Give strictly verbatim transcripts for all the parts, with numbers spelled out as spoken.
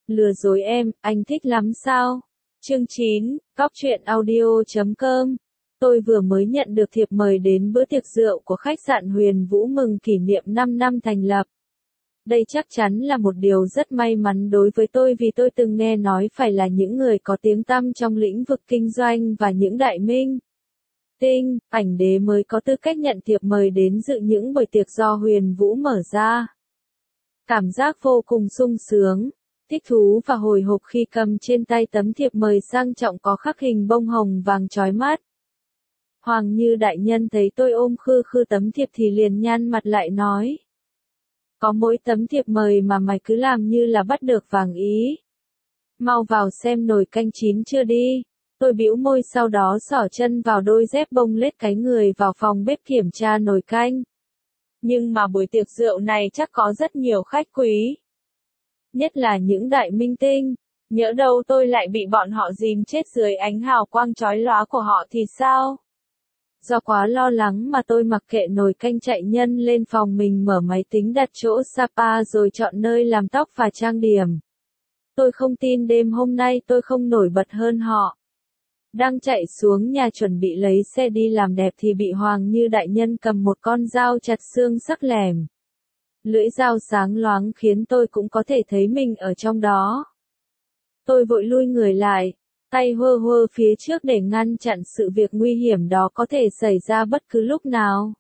Lừa dối em, anh thích lắm sao? Chương chín, cóc truyện audio chấm com. Tôi vừa mới nhận được thiệp mời đến bữa tiệc rượu của khách sạn Huyền Vũ mừng kỷ niệm năm năm thành lập. Đây chắc chắn là một điều rất may mắn đối với tôi vì tôi từng nghe nói phải là những người có tiếng tăm trong lĩnh vực kinh doanh và những đại minh tinh, ảnh đế mới có tư cách nhận thiệp mời đến dự những buổi tiệc do Huyền Vũ mở ra. Cảm giác vô cùng sung sướng, thích thú và hồi hộp khi cầm trên tay tấm thiệp mời sang trọng có khắc hình bông hồng vàng chói mắt. Hoàng Như đại nhân thấy tôi ôm khư khư tấm thiệp thì liền nhăn mặt lại nói. Có mỗi tấm thiệp mời mà mày cứ làm như là bắt được vàng ý. Mau vào xem nồi canh chín chưa đi. Tôi bĩu môi sau đó xỏ chân vào đôi dép bông lết cái người vào phòng bếp kiểm tra nồi canh. Nhưng mà buổi tiệc rượu này chắc có rất nhiều khách quý. Nhất là những đại minh tinh. Nhỡ đâu tôi lại bị bọn họ dìm chết dưới ánh hào quang chói lóa của họ thì sao? Do quá lo lắng mà tôi mặc kệ nồi canh chạy nhân lên phòng mình mở máy tính đặt chỗ Sapa rồi chọn nơi làm tóc và trang điểm. Tôi không tin đêm hôm nay tôi không nổi bật hơn họ. Đang chạy xuống nhà chuẩn bị lấy xe đi làm đẹp thì bị Hoàng Như đại nhân cầm một con dao chặt xương sắc lẻm. Lưỡi dao sáng loáng khiến tôi cũng có thể thấy mình ở trong đó. Tôi vội lui người lại, tay hơ hơ phía trước để ngăn chặn sự việc nguy hiểm đó có thể xảy ra bất cứ lúc nào.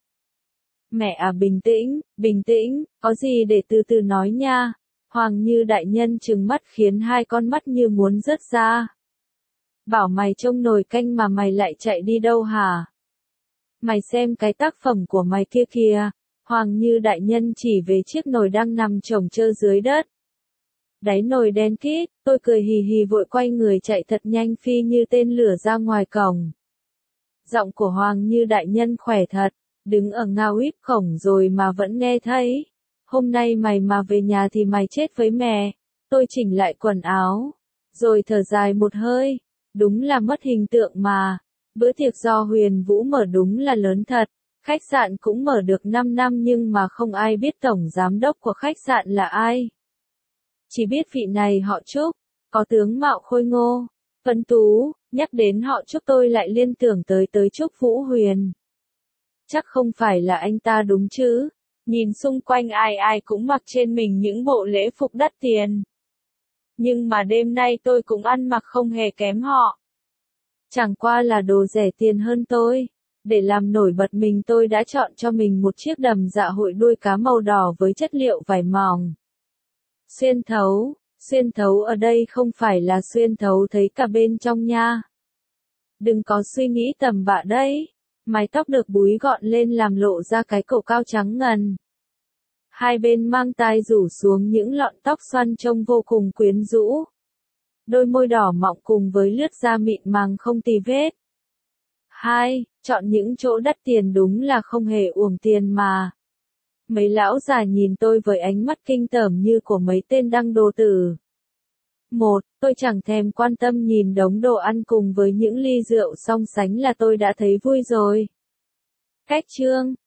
Mẹ à bình tĩnh, bình tĩnh, có gì để từ từ nói nha. Hoàng Như đại nhân trừng mắt khiến hai con mắt như muốn rớt ra. Bảo mày trông nồi canh mà mày lại chạy đi đâu hả? Mày xem cái tác phẩm của mày kia kìa. Hoàng Như đại nhân chỉ về chiếc nồi đang nằm chồng chơ dưới đất. Đáy nồi đen kít, tôi cười hì hì vội quay người chạy thật nhanh phi như tên lửa ra ngoài cổng. Giọng của Hoàng Như đại nhân khỏe thật, đứng ở ngao íp cổng rồi mà vẫn nghe thấy. Hôm nay mày mà về nhà thì mày chết với mẹ. Tôi chỉnh lại quần áo, rồi thở dài một hơi. Đúng là mất hình tượng mà. Bữa tiệc do Huyền Vũ mở đúng là lớn thật. Khách sạn cũng mở được năm năm nhưng mà không ai biết tổng giám đốc của khách sạn là ai. Chỉ biết vị này họ Trúc, có tướng mạo khôi ngô, phấn tú, nhắc đến họ Trúc tôi lại liên tưởng tới tới Trúc Vũ Huyền. Chắc không phải là anh ta đúng chứ, nhìn xung quanh ai ai cũng mặc trên mình những bộ lễ phục đắt tiền. Nhưng mà đêm nay tôi cũng ăn mặc không hề kém họ. Chẳng qua là đồ rẻ tiền hơn tôi. Để làm nổi bật mình tôi đã chọn cho mình một chiếc đầm dạ hội đuôi cá màu đỏ với chất liệu vải mỏng. Xuyên thấu, xuyên thấu ở đây không phải là xuyên thấu thấy cả bên trong nha. Đừng có suy nghĩ tầm bạ đấy. Mái tóc được búi gọn lên làm lộ ra cái cổ cao trắng ngần. Hai bên mang tai rủ xuống những lọn tóc xoăn trông vô cùng quyến rũ. Đôi môi đỏ mọng cùng với lướt da mịn màng không tì vết. Hai, chọn những chỗ đắt tiền đúng là không hề uổng tiền mà. Mấy lão già nhìn tôi với ánh mắt kinh tởm như của mấy tên đăng đồ tử. Một, tôi chẳng thèm quan tâm nhìn đống đồ ăn cùng với những ly rượu song sánh là tôi đã thấy vui rồi. Cách chương,